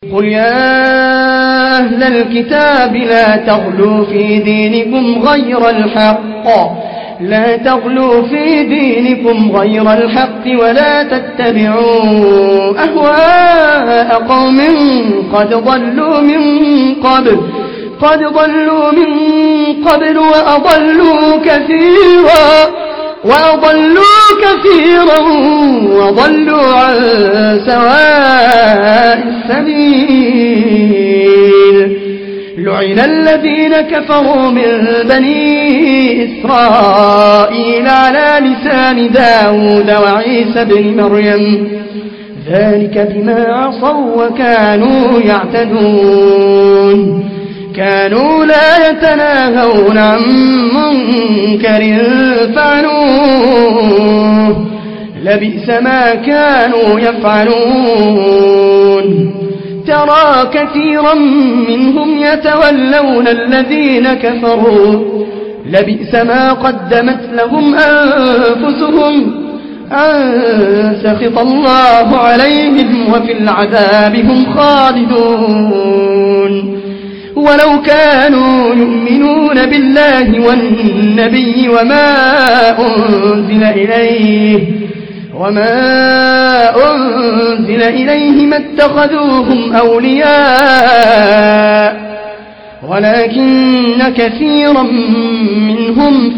قل يا أهل الكتاب لا تغلوا في دينكم غير الحق ولا تتبعوا أهواء قوم قد ضلوا من قبل وأضلوا كثيرا وضلوا عن سواء السبيل. لعن الذين كفروا من بني إسرائيل على لسان داود وعيسى بن مريم ذلك بما عصوا وكانوا يعتدون. كانوا لا يتناهون عن منكر فعلوه لبئس ما كانوا يفعلون. ترى كثيرا منهم يتولون الذين كفروا لبئس ما قدمت لهم أنفسهم أن سخط الله عليهم وفي العذاب هم خالدون. ولو كانوا يؤمنون بالله والنبي وما أنزل إليه ما اتخذوهم أولياء ولكن كثيرا منهم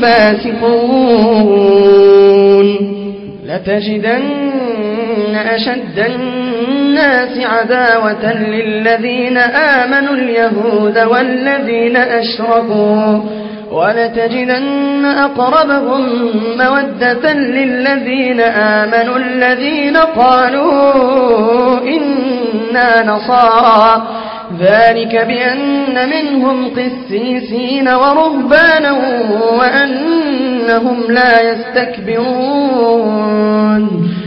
فاسقون. لتجدن أشد الناس عداوة للذين آمنوا اليهود والذين أشركوا ولتجدن أقربهم مودة للذين آمنوا الذين قالوا إنا نصارى ذلك بأن منهم قسيسين ورهبانا وأنهم لا يستكبرون.